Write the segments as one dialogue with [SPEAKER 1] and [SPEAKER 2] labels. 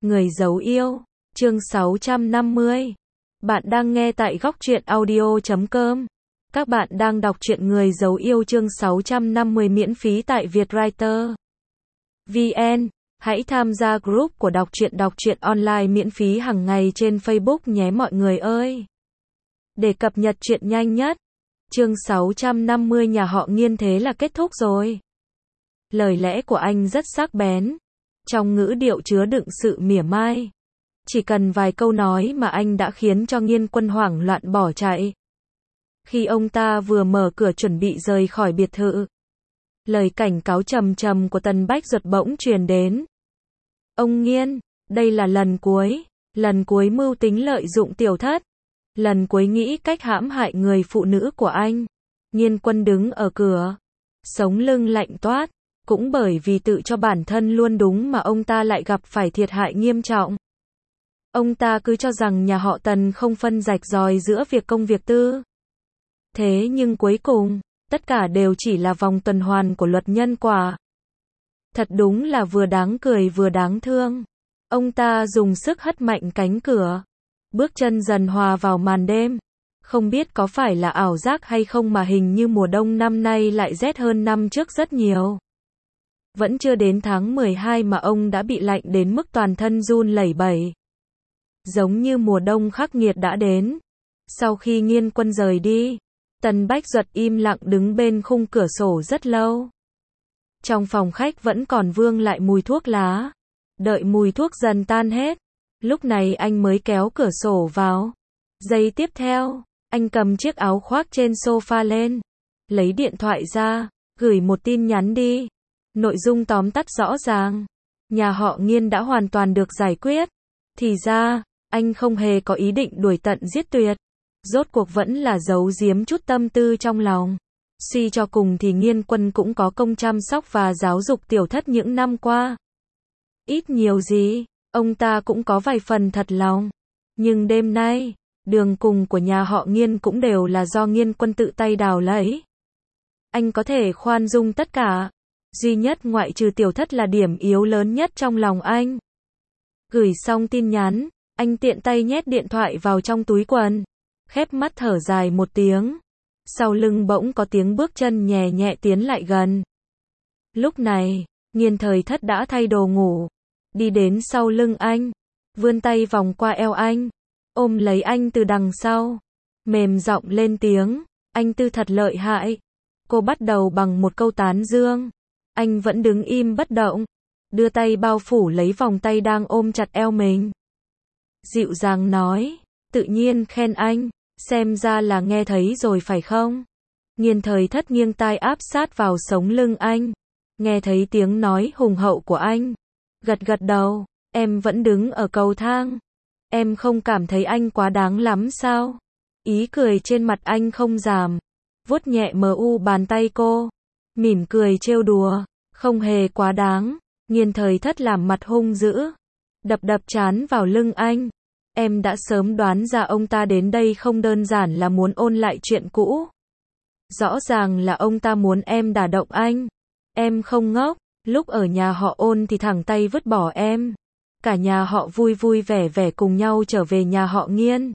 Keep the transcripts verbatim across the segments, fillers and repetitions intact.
[SPEAKER 1] Người giấu yêu, chương sáu trăm năm mươi. Bạn đang nghe tại góc truyện audio chấm com. Các bạn đang đọc truyện Người giấu yêu chương sáu trăm năm mươi miễn phí tại Vietwriter chấm vn. Hãy tham gia group của đọc truyện đọc truyện online miễn phí hàng ngày trên Facebook nhé mọi người ơi. Để cập nhật truyện nhanh nhất. Chương sáu trăm năm mươi nhà họ Nghiên thế là kết thúc rồi. Lời lẽ của anh rất sắc bén, trong ngữ điệu chứa đựng sự mỉa mai. Chỉ cần vài câu nói mà anh đã khiến cho Nghiên Quân hoảng loạn bỏ chạy. Khi ông ta vừa mở cửa chuẩn bị rời khỏi biệt thự, lời cảnh cáo trầm trầm của Tần Bách Duật bỗng truyền đến. Ông Nghiên, đây là lần cuối, lần cuối mưu tính lợi dụng tiểu thất, lần cuối nghĩ cách hãm hại người phụ nữ của anh. Nghiên Quân đứng ở cửa, sống lưng lạnh toát. Cũng bởi vì tự cho bản thân luôn đúng mà ông ta lại gặp phải thiệt hại nghiêm trọng. Ông ta cứ cho rằng nhà họ Tần không phân rạch ròi giữa việc công việc tư. Thế nhưng cuối cùng, tất cả đều chỉ là vòng tuần hoàn của luật nhân quả. Thật đúng là vừa đáng cười vừa đáng thương. Ông ta dùng sức hất mạnh cánh cửa. Bước chân dần hòa vào màn đêm. Không biết có phải là ảo giác hay không mà hình như mùa đông năm nay lại rét hơn năm trước rất nhiều. Vẫn chưa đến tháng mười hai mà ông đã bị lạnh đến mức toàn thân run lẩy bẩy. Giống như mùa đông khắc nghiệt đã đến. Sau khi Nghiên Quân rời đi, Tần Bách Duật im lặng đứng bên khung cửa sổ rất lâu. Trong phòng khách vẫn còn vương lại mùi thuốc lá. Đợi mùi thuốc dần tan hết, lúc này anh mới kéo cửa sổ vào. Giây tiếp theo, anh cầm chiếc áo khoác trên sofa lên, lấy điện thoại ra, gửi một tin nhắn đi. Nội dung tóm tắt rõ ràng. Nhà họ Nghiên đã hoàn toàn được giải quyết. Thì ra, anh không hề có ý định đuổi tận giết tuyệt. Rốt cuộc vẫn là giấu giếm chút tâm tư trong lòng. Suy cho cùng thì Nghiên Quân cũng có công chăm sóc và giáo dục tiểu thất những năm qua. Ít nhiều gì, ông ta cũng có vài phần thật lòng. Nhưng đêm nay, đường cùng của nhà họ Nghiên cũng đều là do Nghiên Quân tự tay đào lấy. Anh có thể khoan dung tất cả. Duy nhất ngoại trừ tiểu thất là điểm yếu lớn nhất trong lòng anh. Gửi xong tin nhắn, anh tiện tay nhét điện thoại vào trong túi quần. Khép mắt thở dài một tiếng. Sau lưng bỗng có tiếng bước chân nhẹ nhẹ tiến lại gần. Lúc này, Nghiên Thời Thất đã thay đồ ngủ. Đi đến sau lưng anh. Vươn tay vòng qua eo anh. Ôm lấy anh từ đằng sau. Mềm giọng lên tiếng. Anh Tư thật lợi hại. Cô bắt đầu bằng một câu tán dương. Anh vẫn đứng im bất động, đưa tay bao phủ lấy vòng tay đang ôm chặt eo mình. Dịu dàng nói, tự nhiên khen anh, xem ra là nghe thấy rồi phải không? Nghiên Thời Thất nghiêng tai áp sát vào sống lưng anh, nghe thấy tiếng nói hùng hậu của anh. Gật gật đầu, em vẫn đứng ở cầu thang. Em không cảm thấy anh quá đáng lắm sao? Ý cười trên mặt anh không giảm, vuốt nhẹ mờ u bàn tay cô. Mỉm cười trêu đùa, không hề quá đáng. Nghiên Thời Thất làm mặt hung dữ, đập đập trán vào lưng anh. Em đã sớm đoán ra ông ta đến đây không đơn giản là muốn ôn lại chuyện cũ. Rõ ràng là ông ta muốn em đả động anh. Em không ngốc, lúc ở nhà họ Ôn thì thẳng tay vứt bỏ em. Cả nhà họ vui vui vẻ vẻ cùng nhau trở về nhà họ Nghiên.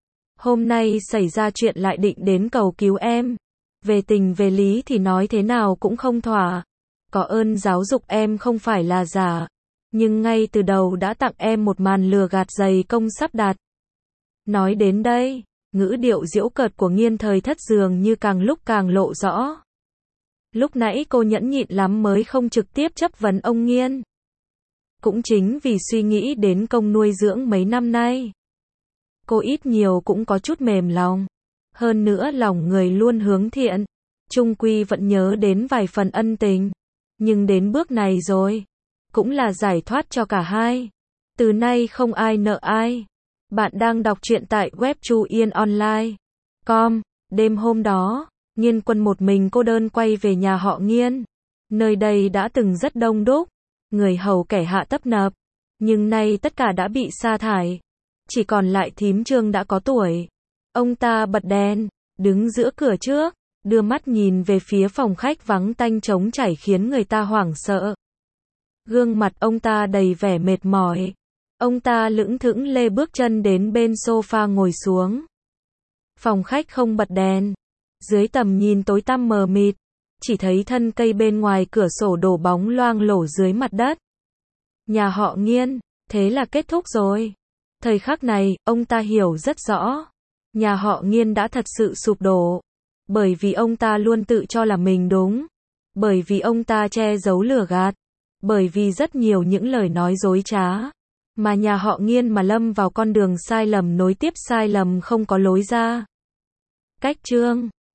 [SPEAKER 1] Hôm nay xảy ra chuyện lại định đến cầu cứu em. Về tình về lý thì nói thế nào cũng không thỏa. Có ơn giáo dục em không phải là giả. Nhưng ngay từ đầu đã tặng em một màn lừa gạt dày công sắp đặt. Nói đến đây, ngữ điệu giễu cợt của Nghiên Thời Thất dường như càng lúc càng lộ rõ. Lúc nãy cô nhẫn nhịn lắm mới không trực tiếp chất vấn ông Nghiên. Cũng chính vì suy nghĩ đến công nuôi dưỡng mấy năm nay. Cô ít nhiều cũng có chút mềm lòng. Hơn nữa lòng người luôn hướng thiện, chung quy vẫn nhớ đến vài phần ân tình. Nhưng đến bước này rồi, cũng là giải thoát cho cả hai. Từ nay không ai nợ ai. Bạn đang đọc truyện tại web chu yên online chấm com. Đêm hôm đó, Nghiên Quân một mình cô đơn quay về nhà họ Nghiên. Nơi đây đã từng rất đông đúc, người hầu kẻ hạ tấp nập. Nhưng nay tất cả đã bị sa thải. Chỉ còn lại thím Trương đã có tuổi. Ông ta bật đèn, đứng giữa cửa trước, đưa mắt nhìn về phía phòng khách vắng tanh trống trải khiến người ta hoảng sợ. Gương mặt ông ta đầy vẻ mệt mỏi. Ông ta lững thững lê bước chân đến bên sofa ngồi xuống. Phòng khách không bật đèn. Dưới tầm nhìn tối tăm mờ mịt, chỉ thấy thân cây bên ngoài cửa sổ đổ bóng loang lổ dưới mặt đất. Nhà họ Nghiên, thế là kết thúc rồi. Thời khắc này, ông ta hiểu rất rõ. Nhà họ Nghiên đã thật sự sụp đổ. Bởi vì ông ta luôn tự cho là mình đúng. Bởi vì ông ta che giấu lừa gạt. Bởi vì rất nhiều những lời nói dối trá. Mà nhà họ Nghiên mà lâm vào con đường sai lầm nối tiếp sai lầm không có lối ra. Cách chương